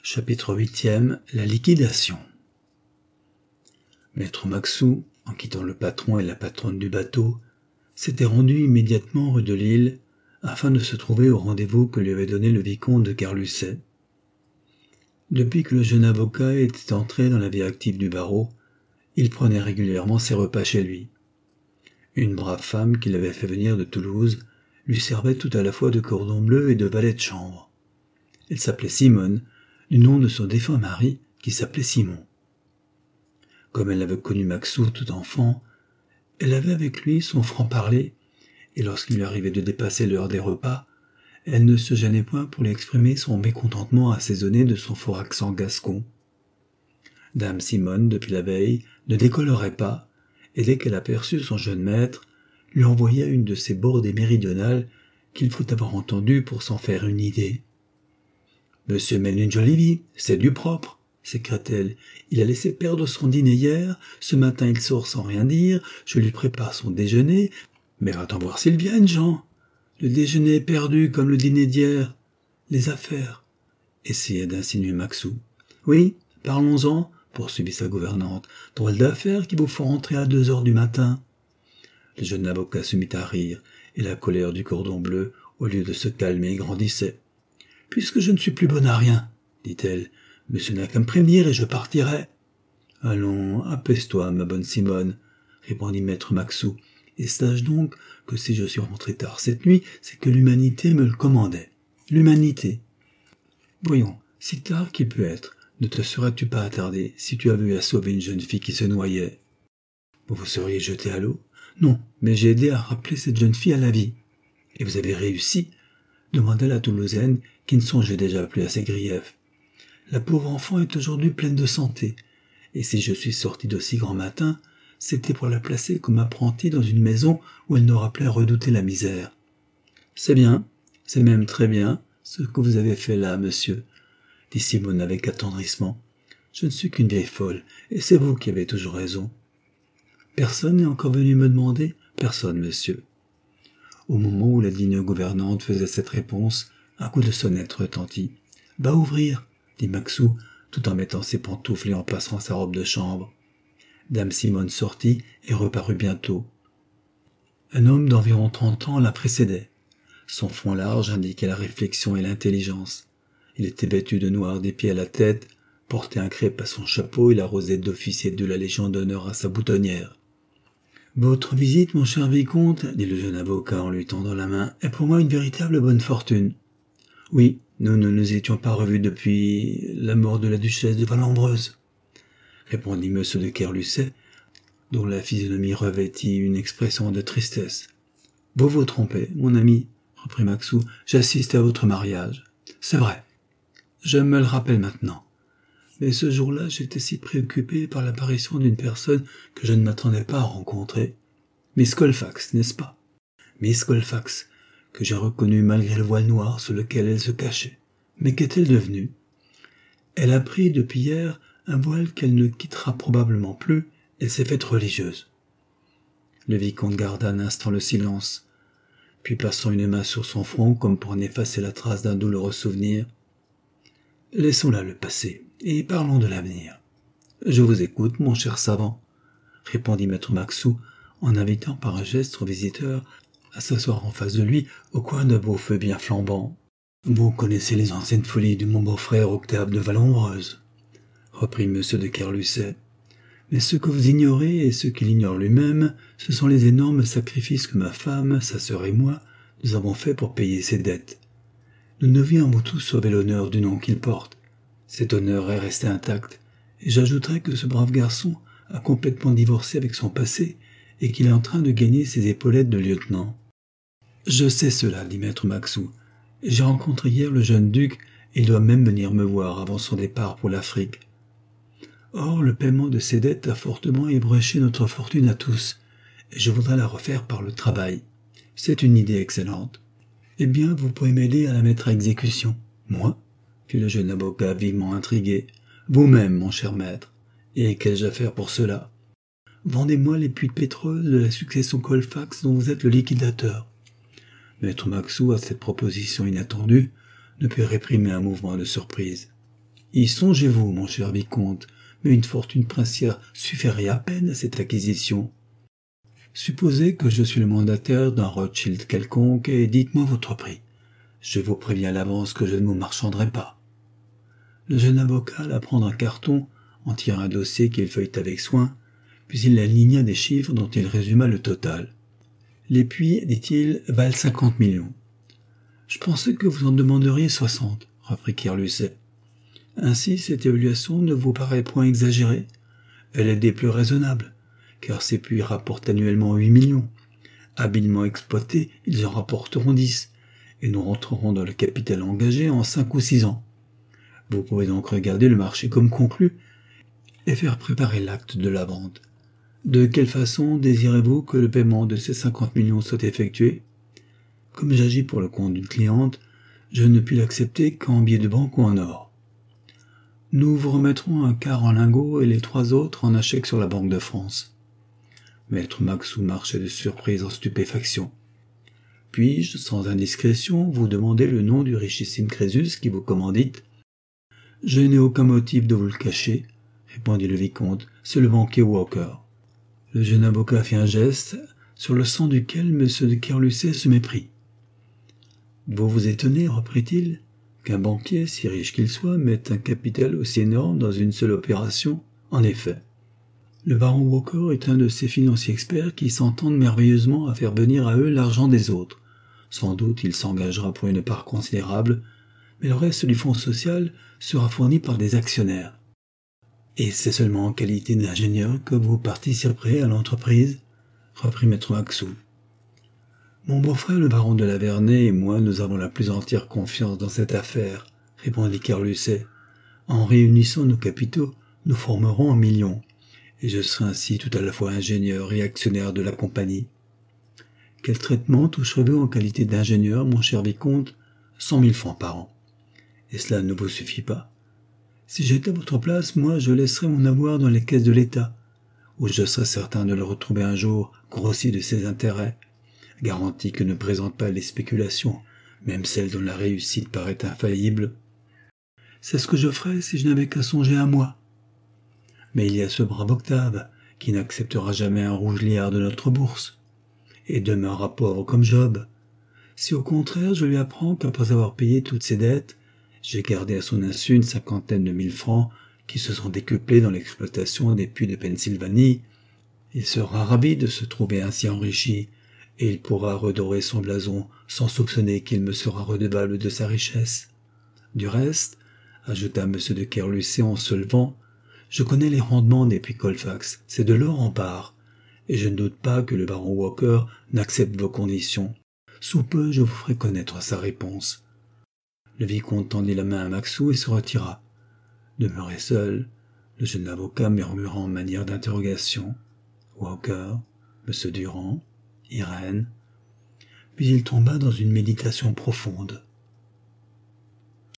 Chapitre 8e. La liquidation. Maître Maxou, en quittant le patron et la patronne du bateau, s'était rendu immédiatement rue de Lille afin de se trouver au rendez-vous que lui avait donné le vicomte de Carlusset. Depuis que le jeune avocat était entré dans la vie active du barreau, il prenait régulièrement ses repas chez lui. Une brave femme qu'il avait fait venir de Toulouse lui servait tout à la fois de cordon bleu et de valet de chambre. Elle s'appelait Simone, du nom de son défunt mari, qui s'appelait Simon. Comme elle avait connu Maxou tout enfant, elle avait avec lui son franc-parler, et lorsqu'il lui arrivait de dépasser l'heure des repas, elle ne se gênait point pour lui exprimer son mécontentement assaisonné de son fort accent gascon. Dame Simone, depuis la veille, ne décolorait pas, et dès qu'elle aperçut son jeune maître, lui envoya une de ces bordées méridionales qu'il faut avoir entendues pour s'en faire une idée. « Monsieur mène une jolie vie, c'est du propre !» s'écria-t-elle. « Il a laissé perdre son dîner hier, ce matin il sort sans rien dire, je lui prépare son déjeuner, mais va-t'en voir s'ils viennent, Jean. Le déjeuner est perdu comme le dîner d'hier. Les affaires, » essayait d'insinuer Maxou. « Oui, parlons-en, » poursuivit sa gouvernante. « Drôle d'affaires qui vous font rentrer à 2 heures du matin. » Le jeune avocat se mit à rire, et la colère du cordon bleu, au lieu de se calmer, grandissait. « Puisque je ne suis plus bonne à rien, » dit-elle, « monsieur n'a qu'à me prévenir et je partirai. »« Allons, apaise-toi, ma bonne Simone, » répondit maître Maxou, « et sache donc que si je suis rentré tard cette nuit, c'est que l'humanité me le commandait. L'humanité. Voyons, si tard qu'il peut être, ne te serais-tu pas attardé si tu avais eu à sauver une jeune fille qui se noyait? Vous vous seriez jeté à l'eau? Non, mais j'ai aidé à rappeler cette jeune fille à la vie. Et vous avez réussi? Demanda la Toulousaine, qui ne songeait déjà plus à ses griefs. La pauvre enfant est aujourd'hui pleine de santé, et si je suis sorti d'aussi grand matin, c'était pour la placer comme apprentie dans une maison où elle n'aura plus à redouter la misère. C'est bien, c'est même très bien, ce que vous avez fait là, monsieur, dit Simone avec attendrissement. Je ne suis qu'une vieille folle, et c'est vous qui avez toujours raison. Personne n'est encore venu me demander? Personne, monsieur. Au moment où la digne gouvernante faisait cette réponse, un coup de sonnette retentit. « Va ouvrir !» dit Maxou, tout en mettant ses pantoufles et en passant sa robe de chambre. Dame Simone sortit et reparut bientôt. Un homme d'environ 30 ans la précédait. Son front large indiquait la réflexion et l'intelligence. Il était vêtu de noir des pieds à la tête, portait un crêpe à son chapeau et la rosette d'officier de la Légion d'honneur à sa boutonnière. « Votre visite, mon cher vicomte, dit le jeune avocat en lui tendant la main, est pour moi une véritable bonne fortune. Oui, nous ne nous étions pas revus depuis la mort de la duchesse de Vallombreuse, répondit M. de Carlusset, dont la physionomie revêtit une expression de tristesse. Vous vous trompez, mon ami, reprit Maxou, j'assiste à votre mariage. C'est vrai, je me le rappelle maintenant. Mais ce jour-là, j'étais si préoccupé par l'apparition d'une personne que je ne m'attendais pas à rencontrer. Miss Colfax, n'est-ce pas? Miss Colfax, que j'ai reconnue malgré le voile noir sous lequel elle se cachait. Mais qu'est-elle devenue? Elle a pris depuis hier un voile qu'elle ne quittera probablement plus, et s'est faite religieuse. Le vicomte garda un instant le silence, puis passant une main sur son front comme pour en effacer la trace d'un douloureux souvenir. Laissons là le passé, et parlons de l'avenir. Je vous écoute, mon cher savant, répondit maître Maxou, en invitant par un geste au visiteur à s'asseoir en face de lui au coin d'un beau feu bien flambant. Vous connaissez les anciennes folies de mon beau-frère Octave de Vallombreuse, reprit M. de Carlusset. Mais ce que vous ignorez et ce qu'il ignore lui-même, ce sont les énormes sacrifices que ma femme, sa sœur et moi, nous avons faits pour payer ses dettes. Nous devions avant tout sauver l'honneur du nom qu'il porte. Cet honneur est resté intact, et j'ajouterai que ce brave garçon a complètement divorcé avec son passé et qu'il est en train de gagner ses épaulettes de lieutenant. Je sais cela, dit maître Maxou. J'ai rencontré hier le jeune duc et il doit même venir me voir avant son départ pour l'Afrique. Or, le paiement de ces dettes a fortement ébréché notre fortune à tous, et je voudrais la refaire par le travail. C'est une idée excellente. Eh bien, vous pouvez m'aider à la mettre à exécution. Moi? Fit le jeune avocat vivement intrigué. Vous-même, mon cher maître. Et qu'ai-je à faire pour cela? Vendez-moi les puits de pétrole de la succession Colfax dont vous êtes le liquidateur. Maître Maxou, à cette proposition inattendue, ne put réprimer un mouvement de surprise. Y songez-vous, mon cher vicomte, mais une fortune princière suffirait à peine à cette acquisition. Supposez que je suis le mandataire d'un Rothschild quelconque et dites-moi votre prix. Je vous préviens à l'avance que je ne vous marchanderai pas. Le jeune avocat alla prendre un carton, en tira un dossier qu'il feuilleta avec soin, puis il aligna des chiffres dont il résuma le total. Les puits, dit-il, valent 50 millions. Je pensais que vous en demanderiez 60, reprit Kerlusset. Ainsi, cette évaluation ne vous paraît point exagérée. Elle est des plus raisonnables, car ces puits rapportent annuellement 8 millions. Habilement exploités, ils en rapporteront 10, et nous rentrerons dans le capital engagé en 5 ou 6 ans. Vous pouvez donc regarder le marché comme conclu et faire préparer l'acte de la vente. De quelle façon désirez-vous que le paiement de ces 50 millions soit effectué? Comme j'agis pour le compte d'une cliente, je ne puis l'accepter qu'en billets de banque ou en or. Nous vous remettrons un quart en lingots et les 3 autres en un chèque sur la Banque de France. Maître Maxou marchait de surprise en stupéfaction. Puis-je, sans indiscrétion, vous demander le nom du richissime Crésus qui vous commandite? Je n'ai aucun motif de vous le cacher, répondit le vicomte, c'est le banquier Walker. Le jeune avocat fit un geste, sur le sang duquel M. de Kerlusset se méprit. Vous vous étonnez, reprit-il, qu'un banquier, si riche qu'il soit, mette un capital aussi énorme dans une seule opération? En effet. Le baron Walker est un de ces financiers experts qui s'entendent merveilleusement à faire venir à eux l'argent des autres. Sans doute il s'engagera pour une part considérable, mais le reste du fonds social sera fourni par des actionnaires. Et c'est seulement en qualité d'ingénieur que vous participerez à l'entreprise, reprit maître Maxou. Mon beau-frère le baron de la Vernay et moi nous avons la plus entière confiance dans cette affaire, répondit Kerlusset. En réunissant nos capitaux, nous formerons 1 million, et je serai ainsi tout à la fois ingénieur et actionnaire de la compagnie. Quel traitement toucherez-vous en qualité d'ingénieur, mon cher vicomte? 100 000 francs par an. Et cela ne vous suffit pas? Si j'étais à votre place, moi, je laisserais mon avoir dans les caisses de l'État, où je serais certain de le retrouver un jour grossi de ses intérêts, garantie que ne présentent pas les spéculations, même celles dont la réussite paraît infaillible. C'est ce que je ferais si je n'avais qu'à songer à moi. Mais il y a ce brave Octave, qui n'acceptera jamais un rouge liard de notre bourse, et demeurera pauvre comme Job. Si au contraire je lui apprends qu'après avoir payé toutes ses dettes, j'ai gardé à son insu une 50aine de 1000 francs qui se sont décuplés dans l'exploitation des puits de Pennsylvanie, il sera ravi de se trouver ainsi enrichi, et il pourra redorer son blason sans soupçonner qu'il me sera redevable de sa richesse. Du reste, ajouta M. de Kerlusset en se levant, je connais les rendements des puits Colfax, c'est de l'or en part, et je ne doute pas que le baron Walker n'accepte vos conditions. Sous peu, je vous ferai connaître sa réponse. Le vicomte tendit la main à Maxou et se retira. Demeuré seul, le jeune avocat murmura en manière d'interrogation. Walker, M. Durand, Irène. Puis il tomba dans une méditation profonde.